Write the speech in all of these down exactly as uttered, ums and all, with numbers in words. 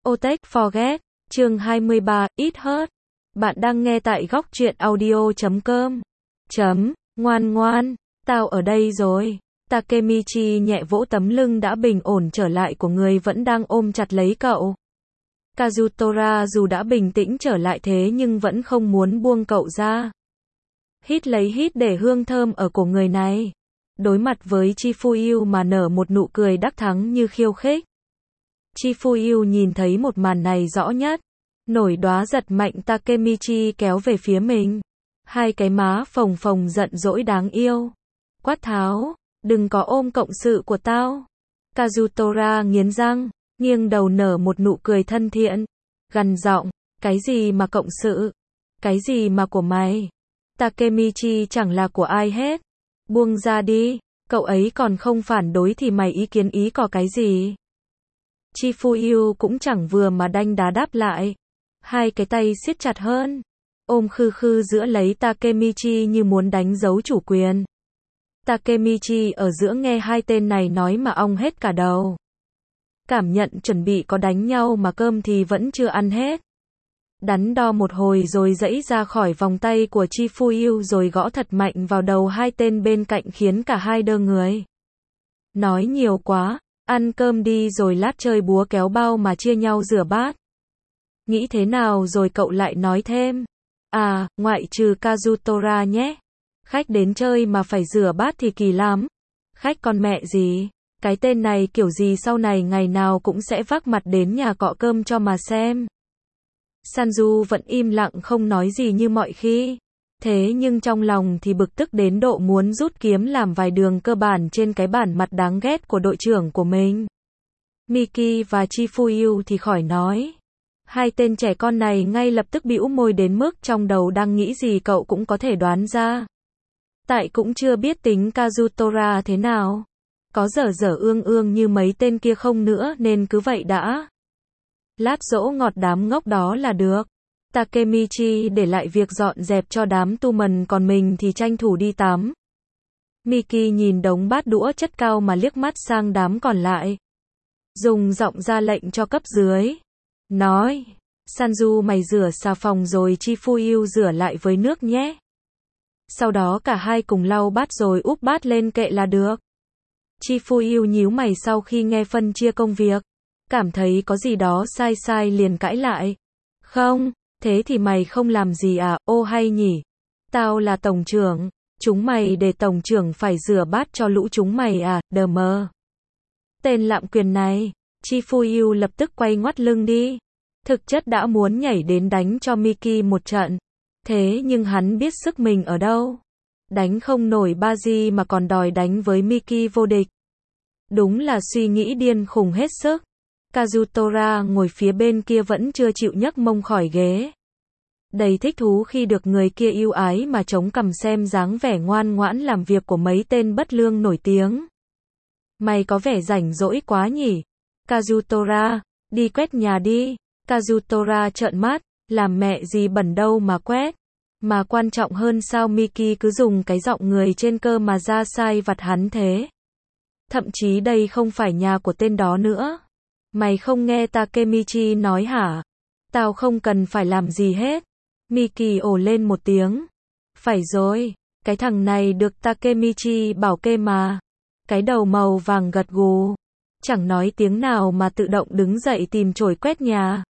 Otech Forget, chương hai mươi ba, It Hurt. Bạn đang nghe tại góc truyện audio chấm com. Chấm, ngoan ngoan, tao ở đây rồi. Takemichi nhẹ vỗ tấm lưng đã bình ổn trở lại của người vẫn đang ôm chặt lấy cậu. Kazutora dù đã bình tĩnh trở lại thế nhưng vẫn không muốn buông cậu ra. Hít lấy hít để hương thơm ở cổ người này. Đối mặt với Chifuyu mà nở một nụ cười đắc thắng như khiêu khích. Chifuyu nhìn thấy một màn này rõ nhất. Nổi đoá giật mạnh Takemichi kéo về phía mình. Hai cái má phồng phồng giận dỗi đáng yêu. Quát tháo, đừng có ôm cộng sự của tao. Kazutora nghiến răng, nghiêng đầu nở một nụ cười thân thiện. Gằn giọng, cái gì mà cộng sự? Cái gì mà của mày? Takemichi chẳng là của ai hết. Buông ra đi, cậu ấy còn không phản đối thì mày ý kiến ý có cái gì? Chifuyu cũng chẳng vừa mà đanh đá đáp lại. Hai cái tay siết chặt hơn. Ôm khư khư giữa lấy Takemichi như muốn đánh dấu chủ quyền. Takemichi ở giữa nghe hai tên này nói mà ong hết cả đầu. Cảm nhận chuẩn bị có đánh nhau mà cơm thì vẫn chưa ăn hết. Đắn đo một hồi rồi giãy ra khỏi vòng tay của Chifuyu rồi gõ thật mạnh vào đầu hai tên bên cạnh khiến cả hai đơ người. Nói nhiều quá, ăn cơm đi rồi lát chơi búa kéo bao mà chia nhau rửa bát. Nghĩ thế nào rồi cậu lại nói thêm. À, ngoại trừ Kazutora nhé. Khách đến chơi mà phải rửa bát thì kỳ lắm. Khách con mẹ gì? Cái tên này kiểu gì sau này ngày nào cũng sẽ vác mặt đến nhà cọ cơm cho mà xem. Sanju vẫn im lặng không nói gì như mọi khi. Thế nhưng trong lòng thì bực tức đến độ muốn rút kiếm làm vài đường cơ bản trên cái bản mặt đáng ghét của đội trưởng của mình. Miki và Chifuyu thì khỏi nói. Hai tên trẻ con này ngay lập tức bĩu môi đến mức trong đầu đang nghĩ gì cậu cũng có thể đoán ra. Tại cũng chưa biết tính Kazutora thế nào. Có dở dở ương ương như mấy tên kia không nữa nên cứ vậy đã. Lát dỗ ngọt đám ngốc đó là được. Takemichi để lại việc dọn dẹp cho đám tu mần còn mình thì tranh thủ đi tắm. Miki nhìn đống bát đũa chất cao mà liếc mắt sang đám còn lại. Dùng giọng ra lệnh cho cấp dưới. Nói, Sanju mày rửa xà phòng rồi Chifuyu rửa lại với nước nhé. Sau đó cả hai cùng lau bát rồi úp bát lên kệ là được. Chifuyu nhíu mày sau khi nghe phân chia công việc. Cảm thấy có gì đó sai sai liền cãi lại. Không, thế thì mày không làm gì à, ô hay nhỉ. Tao là tổng trưởng, chúng mày để tổng trưởng phải rửa bát cho lũ chúng mày à, đờ mờ. Tên lạm quyền này, Chifuyu lập tức quay ngoắt lưng đi. Thực chất đã muốn nhảy đến đánh cho Miki một trận. Thế nhưng hắn biết sức mình ở đâu. Đánh không nổi Baji mà còn đòi đánh với Miki vô địch. Đúng là suy nghĩ điên khùng hết sức. Kazutora ngồi phía bên kia vẫn chưa chịu nhấc mông khỏi ghế. Đầy thích thú khi được người kia yêu ái mà chống cằm xem dáng vẻ ngoan ngoãn làm việc của mấy tên bất lương nổi tiếng. Mày có vẻ rảnh rỗi quá nhỉ? Kazutora, đi quét nhà đi. Kazutora trợn mắt, làm mẹ gì bẩn đâu mà quét. Mà quan trọng hơn sao Miki cứ dùng cái giọng người trên cơ mà ra sai vặt hắn thế. Thậm chí đây không phải nhà của tên đó nữa. Mày không nghe Takemichi nói hả? Tao không cần phải làm gì hết. Miki ồ lên một tiếng. Phải rồi, cái thằng này được Takemichi bảo kê mà. Cái đầu màu vàng gật gù. Chẳng nói tiếng nào mà tự động đứng dậy tìm chổi quét nhà.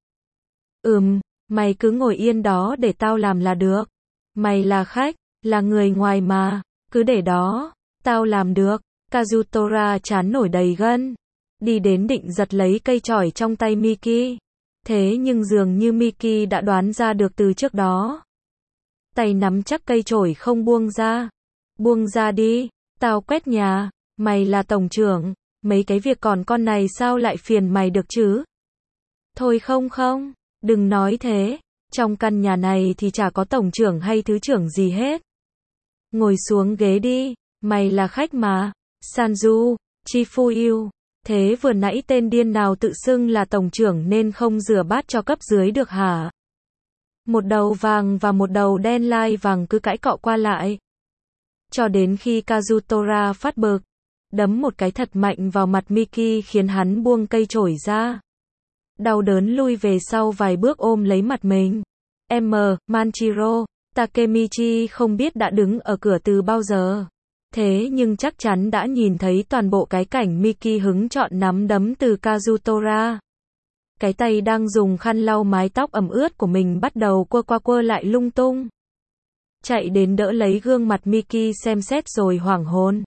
Ừm, mày cứ ngồi yên đó để tao làm là được. Mày là khách, là người ngoài mà. Cứ để đó, tao làm được. Kazutora chán nổi đầy gân. Đi đến định giật lấy cây chổi trong tay Miki. Thế nhưng dường như Miki đã đoán ra được từ trước đó. Tay nắm chắc cây chổi không buông ra. Buông ra đi, tao quét nhà. Mày là tổng trưởng. Mấy cái việc còn con này sao lại phiền mày được chứ? Thôi không không, đừng nói thế. Trong căn nhà này thì chả có tổng trưởng hay thứ trưởng gì hết. Ngồi xuống ghế đi, mày là khách mà. Sanju, Chifuyu. Thế vừa nãy tên điên nào tự xưng là tổng trưởng nên không rửa bát cho cấp dưới được hả? Một đầu vàng và một đầu đen lai vàng cứ cãi cọ qua lại. Cho đến khi Kazutora phát bực. Đấm một cái thật mạnh vào mặt Miki khiến hắn buông cây chổi ra. Đau đớn lui về sau vài bước ôm lấy mặt mình. M, Manchiro, Takemichi không biết đã đứng ở cửa từ bao giờ. Thế nhưng chắc chắn đã nhìn thấy toàn bộ cái cảnh Miki hứng chọn nắm đấm từ Kazutora. Cái tay đang dùng khăn lau mái tóc ẩm ướt của mình bắt đầu quơ qua quơ lại lung tung. Chạy đến đỡ lấy gương mặt Miki xem xét rồi hoảng hồn.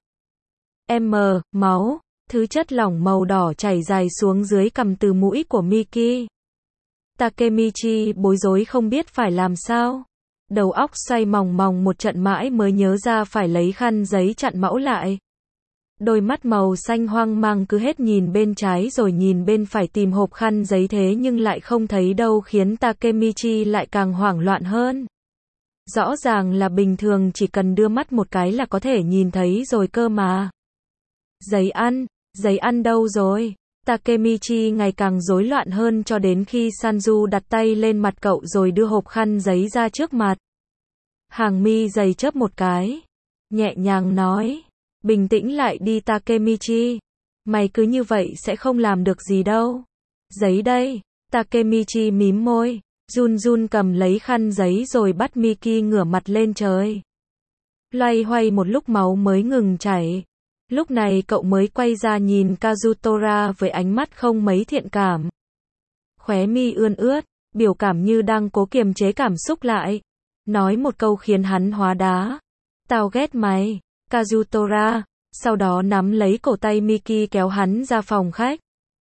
M, máu, thứ chất lỏng màu đỏ chảy dài xuống dưới cằm từ mũi của Miki. Takemichi bối rối không biết phải làm sao. Đầu óc xoay mòng mòng một trận mãi mới nhớ ra phải lấy khăn giấy chặn mẫu lại. Đôi mắt màu xanh hoang mang cứ hết nhìn bên trái rồi nhìn bên phải tìm hộp khăn giấy thế nhưng lại không thấy đâu khiến Takemichi lại càng hoảng loạn hơn. Rõ ràng là bình thường chỉ cần đưa mắt một cái là có thể nhìn thấy rồi cơ mà. Giấy ăn, giấy ăn đâu rồi? Takemichi ngày càng rối loạn hơn cho đến khi Sanju đặt tay lên mặt cậu rồi đưa hộp khăn giấy ra trước mặt. Hàng mi dày chớp một cái. Nhẹ nhàng nói. Bình tĩnh lại đi Takemichi. Mày cứ như vậy sẽ không làm được gì đâu. Giấy đây. Takemichi mím môi. Run run cầm lấy khăn giấy rồi bắt Miki ngửa mặt lên trời. Loay hoay một lúc máu mới ngừng chảy. Lúc này cậu mới quay ra nhìn Kazutora với ánh mắt không mấy thiện cảm. Khóe mi ươn ướt, biểu cảm như đang cố kiềm chế cảm xúc lại. Nói một câu khiến hắn hóa đá. Tao ghét mày, Kazutora. Sau đó nắm lấy cổ tay Miki kéo hắn ra phòng khách.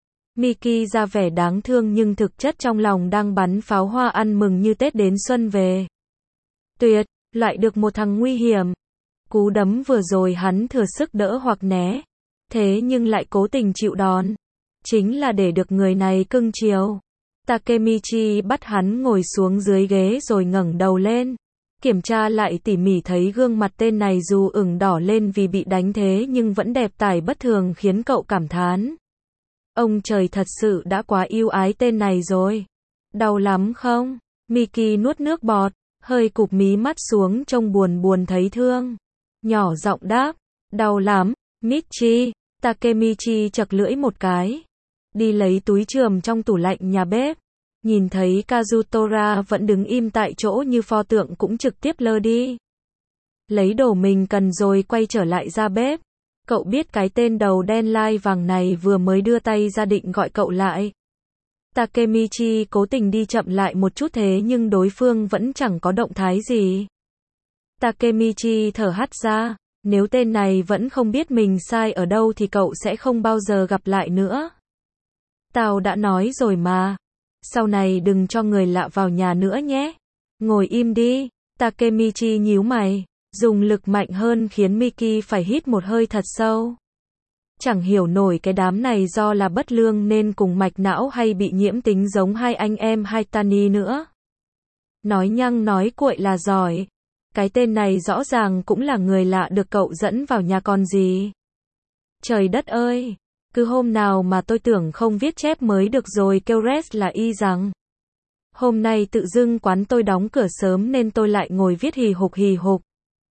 Miki ra vẻ đáng thương nhưng thực chất trong lòng đang bắn pháo hoa ăn mừng như Tết đến xuân về. Tuyệt, lại được một thằng nguy hiểm. Cú đấm vừa rồi hắn thừa sức đỡ hoặc né. Thế nhưng lại cố tình chịu đòn. Chính là để được người này cưng chiều. Takemichi bắt hắn ngồi xuống dưới ghế rồi ngẩng đầu lên. Kiểm tra lại tỉ mỉ thấy gương mặt tên này dù ửng đỏ lên vì bị đánh thế nhưng vẫn đẹp tải bất thường khiến cậu cảm thán. Ông trời thật sự đã quá yêu ái tên này rồi. Đau lắm không? Miki nuốt nước bọt, hơi cụp mí mắt xuống trông buồn buồn thấy thương. Nhỏ giọng đáp, đau lắm, Michi. Takemichi chật lưỡi một cái. Đi lấy túi chườm trong tủ lạnh nhà bếp. Nhìn thấy Kazutora vẫn đứng im tại chỗ như pho tượng cũng trực tiếp lơ đi. Lấy đồ mình cần rồi quay trở lại ra bếp. Cậu biết cái tên đầu đen lai vàng này vừa mới đưa tay ra định gọi cậu lại. Takemichi cố tình đi chậm lại một chút thế nhưng đối phương vẫn chẳng có động thái gì. Takemichi thở hắt ra, nếu tên này vẫn không biết mình sai ở đâu thì cậu sẽ không bao giờ gặp lại nữa. Tao đã nói rồi mà. Sau này đừng cho người lạ vào nhà nữa nhé. Ngồi im đi. Takemichi nhíu mày, dùng lực mạnh hơn khiến Miki phải hít một hơi thật sâu. Chẳng hiểu nổi cái đám này do là bất lương nên cùng mạch não hay bị nhiễm tính giống hai anh em Haitani nữa. Nói nhăng nói cuội là giỏi. Cái tên này rõ ràng cũng là người lạ được cậu dẫn vào nhà còn gì. Trời đất ơi! Cứ hôm nào mà tôi tưởng không viết chép mới được rồi kêu rest là y rằng. Hôm nay tự dưng quán tôi đóng cửa sớm nên tôi lại ngồi viết hì hục hì hục.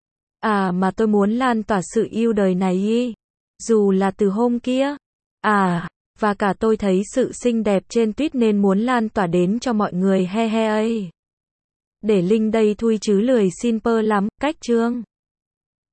À mà tôi muốn lan tỏa sự yêu đời này y. Dù là từ hôm kia. À, và cả tôi thấy sự xinh đẹp trên tweet nên muốn lan tỏa đến cho mọi người he he ấy. Để link đây thui chứ lười xin pơ lắm, cách chương.